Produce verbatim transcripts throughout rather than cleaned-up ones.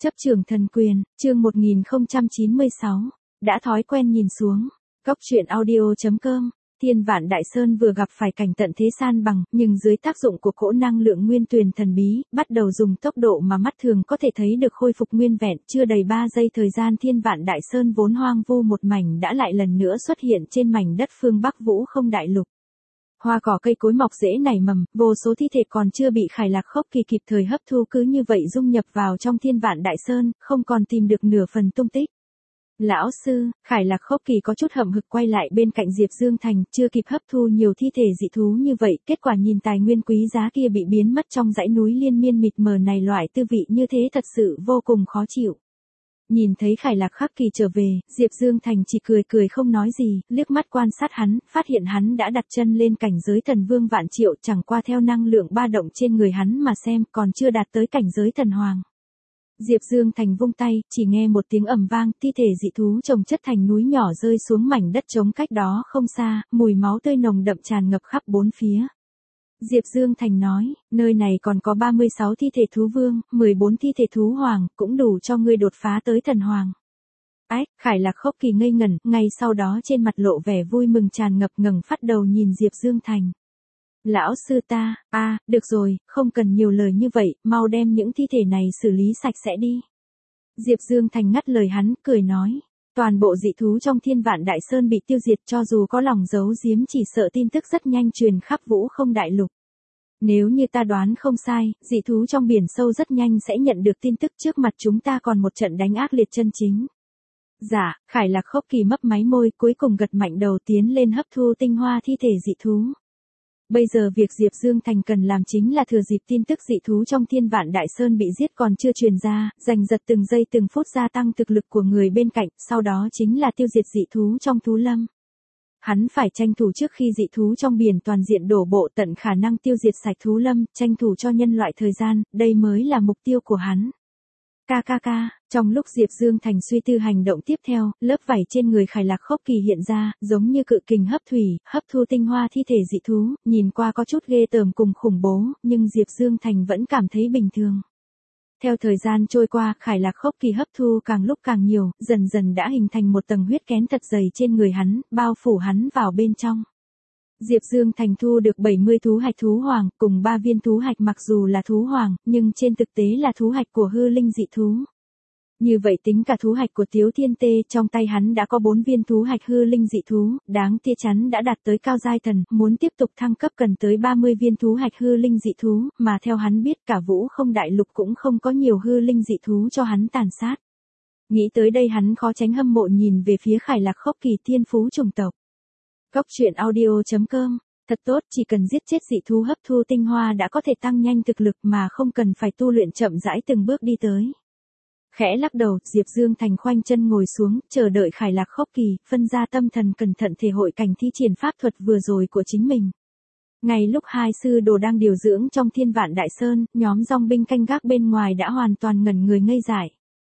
Chấp trường thần quyền, chương một nghìn không trăm chín mươi sáu, đã thói quen nhìn xuống. Góc truyện audio chấm com. Thiên Vạn Đại Sơn vừa gặp phải cảnh tận thế san bằng, nhưng dưới tác dụng của cỗ năng lượng nguyên tuyền thần bí, bắt đầu dùng tốc độ mà mắt thường có thể thấy được khôi phục nguyên vẹn. Chưa đầy ba giây thời gian, Thiên Vạn Đại Sơn vốn hoang vu một mảnh đã lại lần nữa xuất hiện trên mảnh đất phương Bắc Vũ Không Đại Lục. Hoa cỏ cây cối mọc rễ nảy mầm, vô số thi thể còn chưa bị Khải Lạc Khốc Kỳ kịp thời hấp thu cứ như vậy dung nhập vào trong Thiên Vạn Đại Sơn, không còn tìm được nửa phần tung tích. Lão sư, Khải Lạc Khốc Kỳ có chút hậm hực quay lại bên cạnh Diệp Dương Thành, chưa kịp hấp thu nhiều thi thể dị thú như vậy, kết quả nhìn tài nguyên quý giá kia bị biến mất trong dãy núi liên miên mịt mờ này, loại tư vị như thế thật sự vô cùng khó chịu. Nhìn thấy Khải Lạc Khắc Kỳ trở về, Diệp Dương Thành chỉ cười cười không nói gì, liếc mắt quan sát hắn, phát hiện hắn đã đặt chân lên cảnh giới thần vương vạn triệu, chẳng qua theo năng lượng ba động trên người hắn mà xem, còn chưa đạt tới cảnh giới thần hoàng. Diệp Dương Thành vung tay, chỉ nghe một tiếng ầm vang, thi thể dị thú chồng chất thành núi nhỏ rơi xuống mảnh đất trống cách đó không xa, mùi máu tươi nồng đậm tràn ngập khắp bốn phía. Diệp Dương Thành nói, nơi này còn có ba mươi sáu thi thể thú vương, mười bốn thi thể thú hoàng, cũng đủ cho ngươi đột phá tới thần hoàng. Ách, Khải Lạc Khốc Kỳ ngây ngẩn, ngay sau đó trên mặt lộ vẻ vui mừng tràn ngập, ngẩng phát đầu nhìn Diệp Dương Thành. Lão sư ta, a, à, được rồi, không cần nhiều lời như vậy, mau đem những thi thể này xử lý sạch sẽ đi. Diệp Dương Thành ngắt lời hắn, cười nói. Toàn bộ dị thú trong Thiên Vạn Đại Sơn bị tiêu diệt, cho dù có lòng giấu giếm chỉ sợ tin tức rất nhanh truyền khắp Vũ Không Đại Lục. Nếu như ta đoán không sai, dị thú trong biển sâu rất nhanh sẽ nhận được tin tức, trước mặt chúng ta còn một trận đánh ác liệt chân chính. Dạ, Khải Lạc Khốc Kỳ mấp máy môi, cuối cùng gật mạnh đầu tiến lên hấp thu tinh hoa thi thể dị thú. Bây giờ việc Diệp Dương Thành cần làm chính là thừa dịp tin tức dị thú trong Thiên Vạn Đại Sơn bị giết còn chưa truyền ra, giành giật từng giây từng phút gia tăng thực lực của người bên cạnh, sau đó chính là tiêu diệt dị thú trong thú lâm. Hắn phải tranh thủ trước khi dị thú trong biển toàn diện đổ bộ, tận khả năng tiêu diệt sạch thú lâm, tranh thủ cho nhân loại thời gian, đây mới là mục tiêu của hắn. Ca ca ca, trong lúc Diệp Dương Thành suy tư hành động tiếp theo, lớp vảy trên người Khải Lạc Khốc Kỳ hiện ra, giống như cự kình hấp thủy, hấp thu tinh hoa thi thể dị thú, nhìn qua có chút ghê tởm cùng khủng bố, nhưng Diệp Dương Thành vẫn cảm thấy bình thường. Theo thời gian trôi qua, Khải Lạc Khốc Kỳ hấp thu càng lúc càng nhiều, dần dần đã hình thành một tầng huyết kén thật dày trên người hắn, bao phủ hắn vào bên trong. Diệp Dương Thành thu được bảy mươi thú hạch thú hoàng, cùng ba viên thú hạch mặc dù là thú hoàng, nhưng trên thực tế là thú hạch của hư linh dị thú. Như vậy tính cả thú hạch của Tiếu Thiên Tê, trong tay hắn đã có bốn viên thú hạch hư linh dị thú, đáng tiếc chắn đã đạt tới cao giai thần, muốn tiếp tục thăng cấp cần tới ba mươi viên thú hạch hư linh dị thú, mà theo hắn biết cả Vũ Không Đại Lục cũng không có nhiều hư linh dị thú cho hắn tàn sát. Nghĩ tới đây hắn khó tránh hâm mộ nhìn về phía Khải Lạc Khốc Kỳ thiên phú chủng tộc. Góc truyện audio chấm com, thật tốt, chỉ cần giết chết dị thú hấp thu tinh hoa đã có thể tăng nhanh thực lực mà không cần phải tu luyện, chậm rãi từng bước đi tới. Khẽ lắc đầu, Diệp Dương Thành khoanh chân ngồi xuống, chờ đợi Khải Lạc Khốc Kỳ, phân ra tâm thần cẩn thận thể hội cảnh thi triển pháp thuật vừa rồi của chính mình. Ngay lúc hai sư đồ đang điều dưỡng trong Thiên Vạn Đại Sơn, nhóm dòng binh canh gác bên ngoài đã hoàn toàn ngẩn người ngây dại.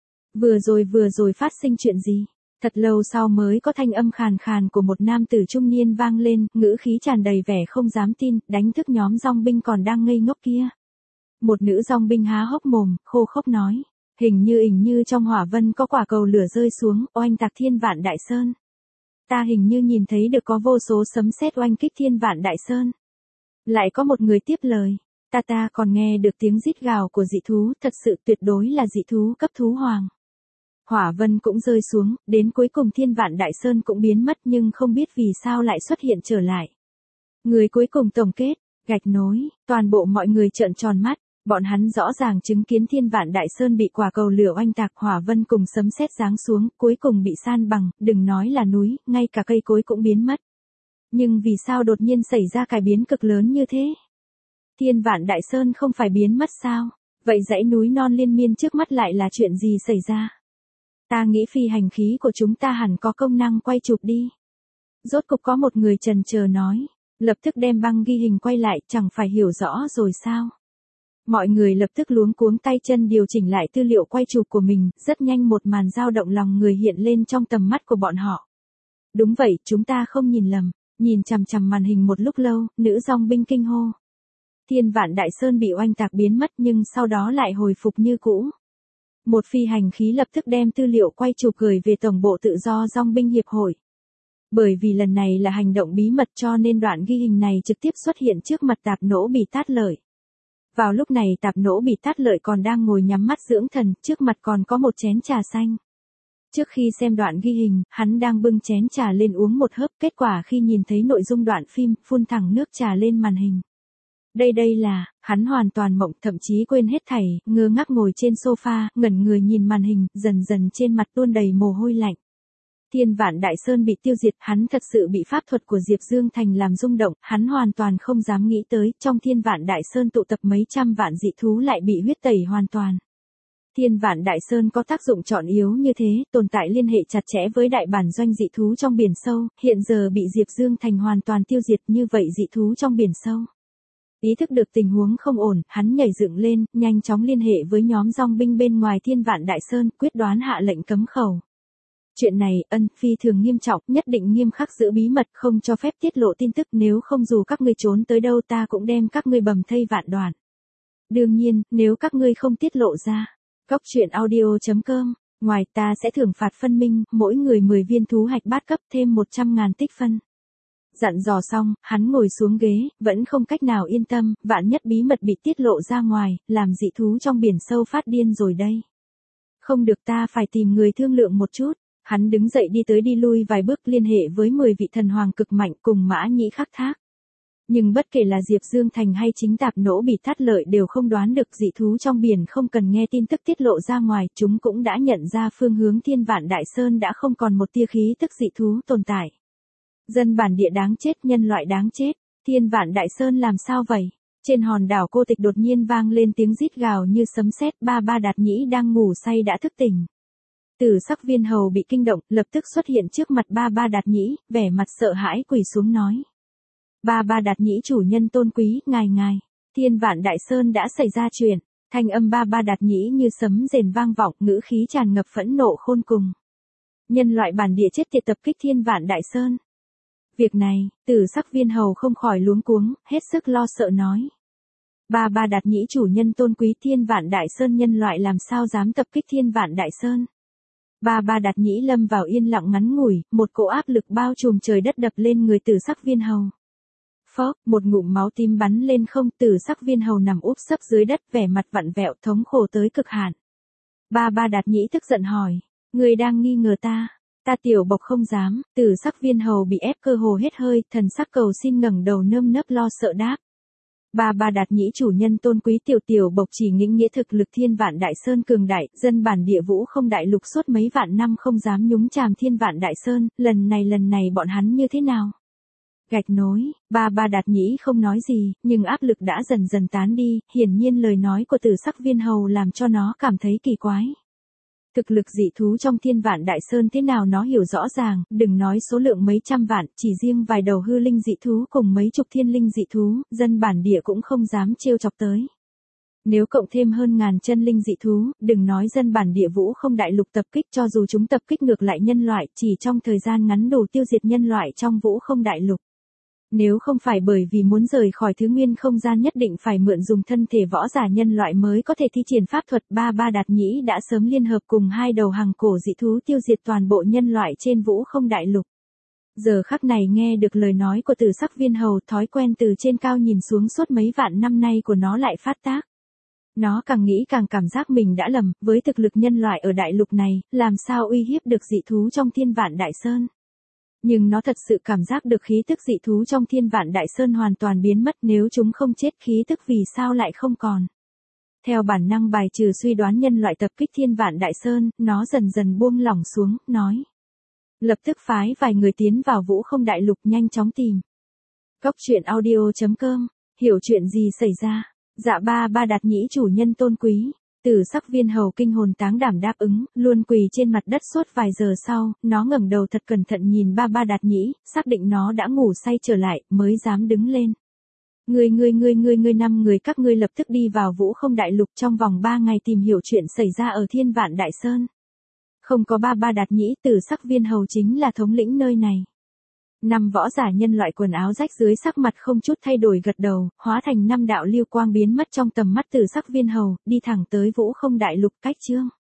Vừa rồi vừa rồi phát sinh chuyện gì? Thật lâu sau mới có thanh âm khàn khàn của một nam tử trung niên vang lên, ngữ khí tràn đầy vẻ không dám tin, đánh thức nhóm dòng binh còn đang ngây ngốc kia. Một nữ dòng binh há hốc mồm, khô khốc nói, hình như hình như trong hỏa vân có quả cầu lửa rơi xuống, oanh tạc Thiên Vạn Đại Sơn. Ta hình như nhìn thấy được có vô số sấm sét oanh kích Thiên Vạn Đại Sơn. Lại có một người tiếp lời, ta ta còn nghe được tiếng rít gào của dị thú, thật sự tuyệt đối là dị thú cấp thú hoàng. Hỏa vân cũng rơi xuống, đến cuối cùng Thiên Vạn Đại Sơn cũng biến mất, nhưng không biết vì sao lại xuất hiện trở lại. Người cuối cùng tổng kết, gạch nối, toàn bộ mọi người trợn tròn mắt, bọn hắn rõ ràng chứng kiến Thiên Vạn Đại Sơn bị quả cầu lửa oanh tạc, hỏa vân cùng sấm sét giáng xuống, cuối cùng bị san bằng, đừng nói là núi, ngay cả cây cối cũng biến mất. Nhưng vì sao đột nhiên xảy ra cải biến cực lớn như thế? Thiên Vạn Đại Sơn không phải biến mất sao? Vậy dãy núi non liên miên trước mắt lại là chuyện gì xảy ra? Ta nghĩ phi hành khí của chúng ta hẳn có công năng quay chụp đi. Rốt cục có một người trần chờ nói, lập tức đem băng ghi hình quay lại, chẳng phải hiểu rõ rồi sao? Mọi người lập tức luống cuống tay chân điều chỉnh lại tư liệu quay chụp của mình, rất nhanh một màn dao động lòng người hiện lên trong tầm mắt của bọn họ. Đúng vậy, chúng ta không nhìn lầm, nhìn chằm chằm màn hình một lúc lâu, nữ dòng binh kinh hô. Thiên Vạn Đại Sơn bị oanh tạc biến mất nhưng sau đó lại hồi phục như cũ. Một phi hành khí lập tức đem tư liệu quay chụp gửi về Tổng bộ Tự do Dong binh Hiệp hội. Bởi vì lần này là hành động bí mật cho nên đoạn ghi hình này trực tiếp xuất hiện trước mặt Tạp Nỗ Bỉ Tát Lợi. Vào lúc này Tạp Nỗ Bỉ Tát Lợi còn đang ngồi nhắm mắt dưỡng thần, trước mặt còn có một chén trà xanh. Trước khi xem đoạn ghi hình, hắn đang bưng chén trà lên uống một hớp, kết quả khi nhìn thấy nội dung đoạn phim, phun thẳng nước trà lên màn hình. Đây đây là, hắn hoàn toàn mộng, thậm chí quên hết thảy, ngơ ngác ngồi trên sofa, ngẩn người nhìn màn hình, dần dần trên mặt tuôn đầy mồ hôi lạnh. Thiên Vạn Đại Sơn bị tiêu diệt, hắn thật sự bị pháp thuật của Diệp Dương Thành làm rung động, hắn hoàn toàn không dám nghĩ tới, trong Thiên Vạn Đại Sơn tụ tập mấy trăm vạn dị thú lại bị huyết tẩy hoàn toàn. Thiên Vạn Đại Sơn có tác dụng trọn yếu như thế, tồn tại liên hệ chặt chẽ với đại bản doanh dị thú trong biển sâu, hiện giờ bị Diệp Dương Thành hoàn toàn tiêu diệt, như vậy dị thú trong biển sâu. Ý thức được tình huống không ổn, hắn nhảy dựng lên, nhanh chóng liên hệ với nhóm dong binh bên ngoài Thiên Vạn Đại Sơn, quyết đoán hạ lệnh cấm khẩu. Chuyện này, ân, phi thường nghiêm trọng, nhất định nghiêm khắc giữ bí mật, không cho phép tiết lộ tin tức, nếu không dù các ngươi trốn tới đâu ta cũng đem các ngươi bầm thây vạn đoạn. Đương nhiên, nếu các ngươi không tiết lộ ra. Cóc truyện audio chấm com, ngoài ta sẽ thưởng phạt phân minh, mỗi người mười viên thú hạch bát cấp thêm một trăm ngàn tích phân. Dặn dò xong, hắn ngồi xuống ghế, vẫn không cách nào yên tâm, vạn nhất bí mật bị tiết lộ ra ngoài, làm dị thú trong biển sâu phát điên rồi đây. Không được, ta phải tìm người thương lượng một chút. Hắn đứng dậy đi tới đi lui vài bước, liên hệ với mười vị thần hoàng cực mạnh cùng Mã Nhĩ khắc thác. Nhưng bất kể là Diệp Dương Thành hay chính Tạp Nỗ Bỉ Tát Lợi đều không đoán được dị thú trong biển không cần nghe tin tức tiết lộ ra ngoài, chúng cũng đã nhận ra phương hướng Thiên Vạn Đại Sơn đã không còn một tia khí tức dị thú tồn tại. Dân bản địa đáng chết, nhân loại đáng chết, Thiên Vạn Đại Sơn làm sao vậy? Trên hòn đảo Cô Tịch đột nhiên vang lên tiếng rít gào như sấm sét, Ba Ba Đạt Nhĩ đang ngủ say đã thức tỉnh. Tử Sắc Viên Hầu bị kinh động, lập tức xuất hiện trước mặt Ba Ba Đạt Nhĩ, vẻ mặt sợ hãi quỳ xuống nói. Ba Ba Đạt Nhĩ chủ nhân tôn quý, ngài ngài, Thiên Vạn Đại Sơn đã xảy ra chuyện, thanh âm Ba Ba Đạt Nhĩ như sấm rền vang vọng, ngữ khí tràn ngập phẫn nộ khôn cùng. Nhân loại bản địa chết tiệt tập kích Thiên Vạn Đại Sơn. Việc này, Tử Sắc Viên Hầu không khỏi luống cuống, hết sức lo sợ nói. Ba Ba Đạt Nhĩ chủ nhân tôn quý, Thiên Vạn Đại Sơn nhân loại làm sao dám tập kích Thiên Vạn Đại Sơn. Ba Ba Đạt Nhĩ lâm vào yên lặng ngắn ngủi, một cỗ áp lực bao trùm trời đất đập lên người Tử Sắc Viên Hầu. Phốc, một ngụm máu tím bắn lên không, Tử Sắc Viên Hầu nằm úp sấp dưới đất, vẻ mặt vặn vẹo thống khổ tới cực hạn. Ba Ba Đạt Nhĩ tức giận hỏi, người đang nghi ngờ ta? Ta tiểu bộc không dám. Tử Sắc Viên Hầu bị ép cơ hồ hết hơi, thần sắc cầu xin ngẩng đầu nơm nớp lo sợ đáp. Ba Ba Đạt Nhĩ chủ nhân tôn quý, tiểu tiểu bộc chỉ nghĩ nghĩa thực lực Thiên Vạn Đại Sơn cường đại, dân bản địa Vũ Không Đại Lục suốt mấy vạn năm không dám nhúng chàm Thiên Vạn Đại Sơn, lần này lần này bọn hắn như thế nào? Gạch nối, Ba Ba Đạt Nhĩ không nói gì, nhưng áp lực đã dần dần tán đi, hiển nhiên lời nói của Tử Sắc Viên Hầu làm cho nó cảm thấy kỳ quái. Thực lực dị thú trong Thiên Vạn Đại Sơn thế nào nó hiểu rõ ràng, đừng nói số lượng mấy trăm vạn, chỉ riêng vài đầu hư linh dị thú cùng mấy chục thiên linh dị thú, dân bản địa cũng không dám trêu chọc tới. Nếu cộng thêm hơn ngàn chân linh dị thú, đừng nói dân bản địa Vũ Không Đại Lục tập kích, cho dù chúng tập kích ngược lại nhân loại, chỉ trong thời gian ngắn đủ tiêu diệt nhân loại trong Vũ Không Đại Lục. Nếu không phải bởi vì muốn rời khỏi thứ nguyên không gian nhất định phải mượn dùng thân thể võ giả nhân loại mới có thể thi triển pháp thuật, Ba Ba Đạt Nhĩ đã sớm liên hợp cùng hai đầu hàng cổ dị thú tiêu diệt toàn bộ nhân loại trên Vũ Không Đại Lục. Giờ khắc này nghe được lời nói của Tử Sắc Viên Hầu, thói quen từ trên cao nhìn xuống suốt mấy vạn năm nay của nó lại phát tác. Nó càng nghĩ càng cảm giác mình đã lầm, với thực lực nhân loại ở đại lục này, làm sao uy hiếp được dị thú trong Thiên Vạn Đại Sơn. Nhưng nó thật sự cảm giác được khí tức dị thú trong Thiên Vạn Đại Sơn hoàn toàn biến mất, nếu chúng không chết khí tức vì sao lại không còn. Theo bản năng bài trừ suy đoán nhân loại tập kích Thiên Vạn Đại Sơn, nó dần dần buông lỏng xuống, nói. Lập tức phái vài người tiến vào Vũ Không Đại Lục nhanh chóng tìm. Cóc truyện audio chấm com, hiểu chuyện gì xảy ra? Dạ Ba Ba Đạt Nhĩ chủ nhân tôn quý. Tử Sắc Viên Hầu kinh hồn táng đảm đáp ứng, luôn quỳ trên mặt đất suốt vài giờ sau, nó ngẩng đầu thật cẩn thận nhìn Ba Ba Đạt Nhĩ, xác định nó đã ngủ say trở lại, mới dám đứng lên. Ngươi ngươi ngươi ngươi ngươi năm người các ngươi lập tức đi vào Vũ Không Đại Lục trong vòng ba ngày tìm hiểu chuyện xảy ra ở Thiên Vạn Đại Sơn. Không có Ba Ba Đạt Nhĩ, Tử Sắc Viên Hầu chính là thống lĩnh nơi này. Năm võ giả nhân loại quần áo rách dưới sắc mặt không chút thay đổi gật đầu, hóa thành năm đạo lưu quang biến mất trong tầm mắt Tử Sắc Viên Hầu, đi thẳng tới Vũ Không Đại Lục cách chương.